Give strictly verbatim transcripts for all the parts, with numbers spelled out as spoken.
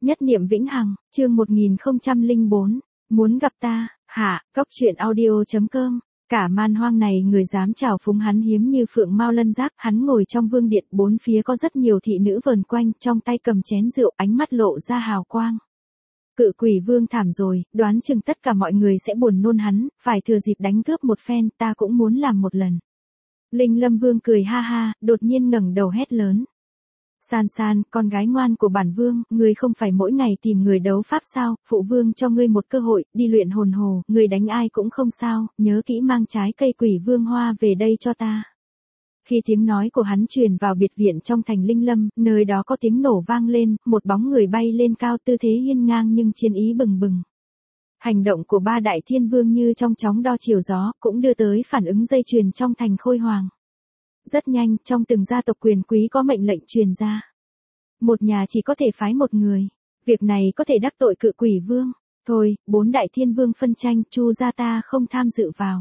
Nhất niệm vĩnh hằng, chương một nghìn không trăm lẻ bốn, muốn gặp ta, hạ, cốc truyện audio.com. Cả man hoang này người dám chào phúng hắn hiếm như phượng mao lân giác, hắn ngồi trong vương điện, bốn phía có rất nhiều thị nữ vờn quanh, trong tay cầm chén rượu, ánh mắt lộ ra hào quang. Cự quỷ vương thảm rồi, đoán chừng tất cả mọi người sẽ buồn nôn hắn, phải thừa dịp đánh cướp một phen, ta cũng muốn làm một lần. Linh Lâm Vương cười ha ha, đột nhiên ngẩng đầu hét lớn. San San, con gái ngoan của bản vương, ngươi không phải mỗi ngày tìm người đấu pháp sao, phụ vương cho ngươi một cơ hội, đi luyện hồn hồ, ngươi đánh ai cũng không sao, nhớ kỹ mang trái cây quỷ vương hoa về đây cho ta. Khi tiếng nói của hắn truyền vào biệt viện trong thành Linh Lâm, nơi đó có tiếng nổ vang lên, một bóng người bay lên cao, tư thế hiên ngang nhưng chiến ý bừng bừng. Hành động của ba đại thiên vương như trong chóng đo chiều gió, cũng đưa tới phản ứng dây chuyền trong thành Khôi Hoàng. Rất nhanh, trong từng gia tộc quyền quý có mệnh lệnh truyền ra. Một nhà chỉ có thể phái một người. Việc này có thể đắc tội cự quỷ vương. Thôi, bốn đại thiên vương phân tranh, Chu gia ta không tham dự vào.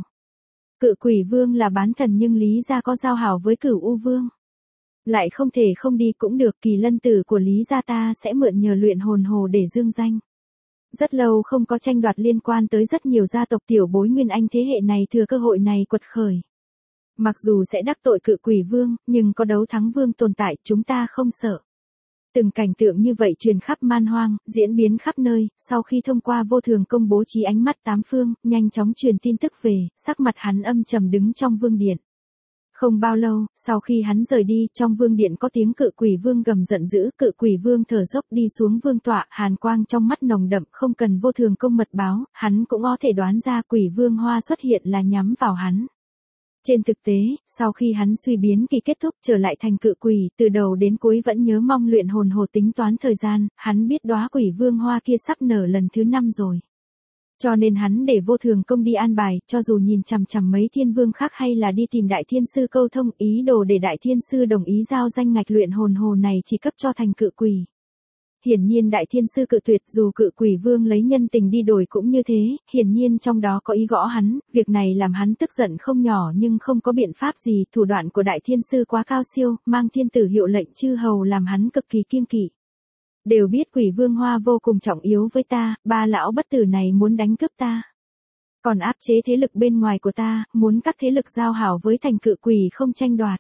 Cự quỷ vương là bán thần nhưng Lý gia có giao hảo với Cửu U vương. Lại không thể không đi cũng được, Kỳ Lân tử của Lý gia ta sẽ mượn nhờ luyện hồn hồ để dương danh. Rất lâu không có tranh đoạt liên quan tới rất nhiều gia tộc, tiểu bối Nguyên Anh thế hệ này thừa cơ hội này quật khởi. Mặc dù sẽ đắc tội cự quỷ vương, nhưng có đấu thắng vương tồn tại, chúng ta không sợ. Từng cảnh tượng như vậy truyền khắp man hoang, diễn biến khắp nơi, sau khi thông qua vô thường công bố trí ánh mắt tám phương, nhanh chóng truyền tin tức về, sắc mặt hắn âm trầm đứng trong vương điện. Không bao lâu, sau khi hắn rời đi, trong vương điện có tiếng cự quỷ vương gầm giận dữ, cự quỷ vương thở dốc đi xuống vương tọa, hàn quang trong mắt nồng đậm, không cần vô thường công mật báo, hắn cũng có thể đoán ra quỷ vương hoa xuất hiện là nhắm vào hắn. Trên thực tế, sau khi hắn suy biến kỳ kết thúc trở lại thành cự quỷ, từ đầu đến cuối vẫn nhớ mong luyện hồn hồ, tính toán thời gian, hắn biết đóa quỷ vương hoa kia sắp nở lần thứ năm rồi. Cho nên hắn để vô thường công đi an bài, cho dù nhìn chằm chằm mấy thiên vương khác hay là đi tìm đại thiên sư câu thông, ý đồ để đại thiên sư đồng ý giao danh ngạch luyện hồn hồ này chỉ cấp cho thành cự quỷ. Hiển nhiên đại thiên sư cự tuyệt, dù cự quỷ vương lấy nhân tình đi đổi cũng như thế, hiển nhiên trong đó có ý gõ hắn, việc này làm hắn tức giận không nhỏ nhưng không có biện pháp gì, thủ đoạn của đại thiên sư quá cao siêu, mang thiên tử hiệu lệnh chư hầu làm hắn cực kỳ kiêng kỵ. Đều biết quỷ vương hoa vô cùng trọng yếu với ta, ba lão bất tử này muốn đánh cướp ta. Còn áp chế thế lực bên ngoài của ta, muốn các thế lực giao hảo với thành cự quỷ không tranh đoạt.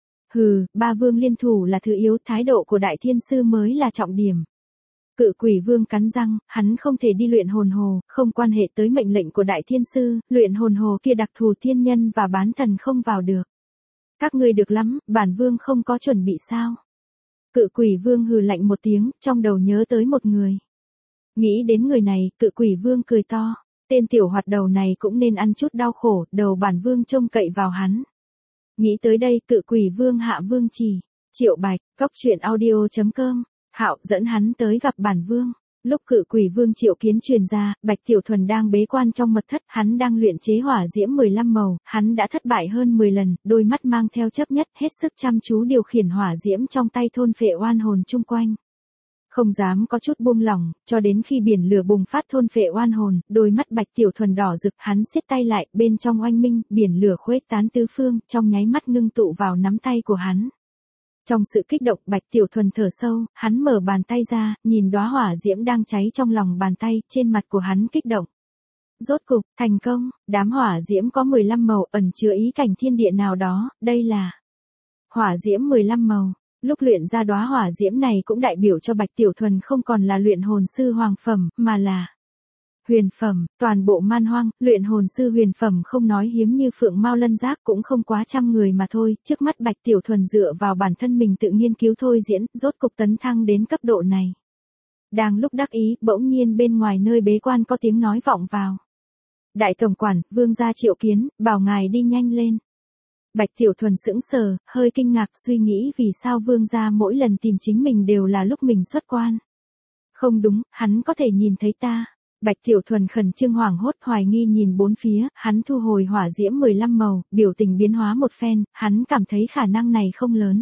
Hừ, ba vương liên thủ là thứ yếu, thái độ của đại thiên sư mới là trọng điểm. Cự quỷ vương cắn răng, hắn không thể đi luyện hồn hồ, không quan hệ tới mệnh lệnh của đại thiên sư, luyện hồn hồ kia đặc thù thiên nhân và bán thần không vào được. Các ngươi được lắm, bản vương không có chuẩn bị sao? Cự quỷ vương hừ lạnh một tiếng, trong đầu nhớ tới một người. Nghĩ đến người này, cự quỷ vương cười to, tên tiểu hoạt đầu này cũng nên ăn chút đau khổ, đầu bản vương trông cậy vào hắn. Nghĩ tới đây, cự quỷ vương hạ vương chỉ, Triệu Bạch, cốc truyện audio.com, Hạo dẫn hắn tới gặp bản vương. Lúc cự quỷ vương triệu kiến truyền ra, Bạch Tiểu Thuần đang bế quan trong mật thất, hắn đang luyện chế hỏa diễm mười lăm màu, hắn đã thất bại hơn mười lần, đôi mắt mang theo chấp nhất, hết sức chăm chú điều khiển hỏa diễm trong tay thôn phệ oan hồn chung quanh. Không dám có chút buông lỏng, cho đến khi biển lửa bùng phát thôn phệ oan hồn, đôi mắt Bạch Tiểu Thuần đỏ rực, hắn siết tay lại, bên trong oanh minh, biển lửa khuếch tán tứ phương, trong nháy mắt ngưng tụ vào nắm tay của hắn. Trong sự kích động, Bạch Tiểu Thuần thở sâu, hắn mở bàn tay ra, nhìn đóa hỏa diễm đang cháy trong lòng bàn tay, trên mặt của hắn kích động. Rốt cục, thành công, đám hỏa diễm có mười lăm màu, ẩn chứa ý cảnh thiên địa nào đó, đây là hỏa diễm mười lăm màu. Lúc luyện ra đóa hỏa diễm này cũng đại biểu cho Bạch Tiểu Thuần không còn là luyện hồn sư hoàng phẩm, mà là huyền phẩm. Toàn bộ man hoang, luyện hồn sư huyền phẩm không nói hiếm như phượng mao lân giác cũng không quá trăm người mà thôi, trước mắt Bạch Tiểu Thuần dựa vào bản thân mình tự nghiên cứu thôi diễn, rốt cục tấn thăng đến cấp độ này. Đang lúc đắc ý, bỗng nhiên bên ngoài nơi bế quan có tiếng nói vọng vào. Đại tổng quản, vương gia triệu kiến, bảo ngài đi nhanh lên. Bạch Tiểu Thuần sững sờ, hơi kinh ngạc suy nghĩ vì sao vương gia mỗi lần tìm chính mình đều là lúc mình xuất quan. Không đúng, hắn có thể nhìn thấy ta. Bạch Tiểu Thuần khẩn trương hoảng hốt hoài nghi nhìn bốn phía, hắn thu hồi hỏa diễm mười lăm màu, biểu tình biến hóa một phen, hắn cảm thấy khả năng này không lớn.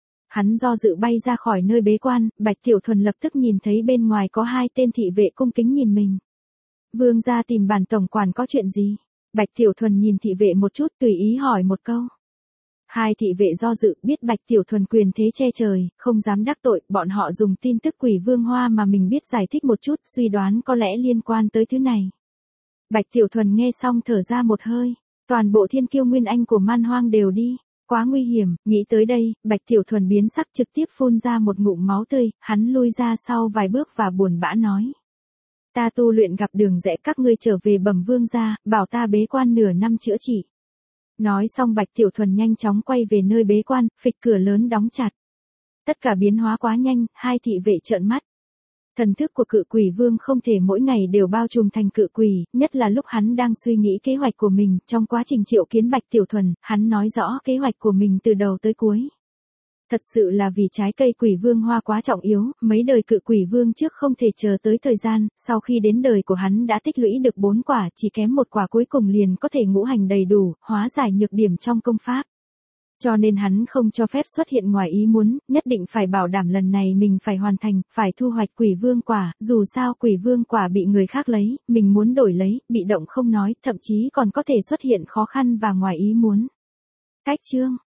Hắn do dự bay ra khỏi nơi bế quan, Bạch Tiểu Thuần lập tức nhìn thấy bên ngoài có hai tên thị vệ cung kính nhìn mình. Vương gia tìm bản tổng quản có chuyện gì? Bạch Tiểu Thuần nhìn thị vệ một chút tùy ý hỏi một câu. Hai thị vệ do dự, biết Bạch Tiểu Thuần quyền thế che trời, không dám đắc tội, bọn họ dùng tin tức Quỷ Vương Hoa mà mình biết giải thích một chút, suy đoán có lẽ liên quan tới thứ này. Bạch Tiểu Thuần nghe xong thở ra một hơi, toàn bộ thiên kiêu nguyên anh của Man Hoang đều đi, quá nguy hiểm, nghĩ tới đây, Bạch Tiểu Thuần biến sắc trực tiếp phun ra một ngụm máu tươi, hắn lui ra sau vài bước và buồn bã nói. Ta tu luyện gặp đường rẽ, các ngươi trở về Bẩm Vương gia, bảo ta bế quan nửa năm chữa trị. Nói xong Bạch Tiểu Thuần nhanh chóng quay về nơi bế quan, phịch cửa lớn đóng chặt. Tất cả biến hóa quá nhanh, hai thị vệ trợn mắt. Thần thức của cự quỷ vương không thể mỗi ngày đều bao trùm thành cự quỷ, nhất là lúc hắn đang suy nghĩ kế hoạch của mình, trong quá trình triệu kiến Bạch Tiểu Thuần, hắn nói rõ kế hoạch của mình từ đầu tới cuối. Thật sự là vì trái cây quỷ vương hoa quá trọng yếu, mấy đời cự quỷ vương trước không thể chờ tới thời gian, sau khi đến đời của hắn đã tích lũy được bốn quả, chỉ kém một quả cuối cùng liền có thể ngũ hành đầy đủ, hóa giải nhược điểm trong công pháp. Cho nên hắn không cho phép xuất hiện ngoài ý muốn, nhất định phải bảo đảm lần này mình phải hoàn thành, phải thu hoạch quỷ vương quả, dù sao quỷ vương quả bị người khác lấy, mình muốn đổi lấy, bị động không nói, thậm chí còn có thể xuất hiện khó khăn và ngoài ý muốn. Cách chương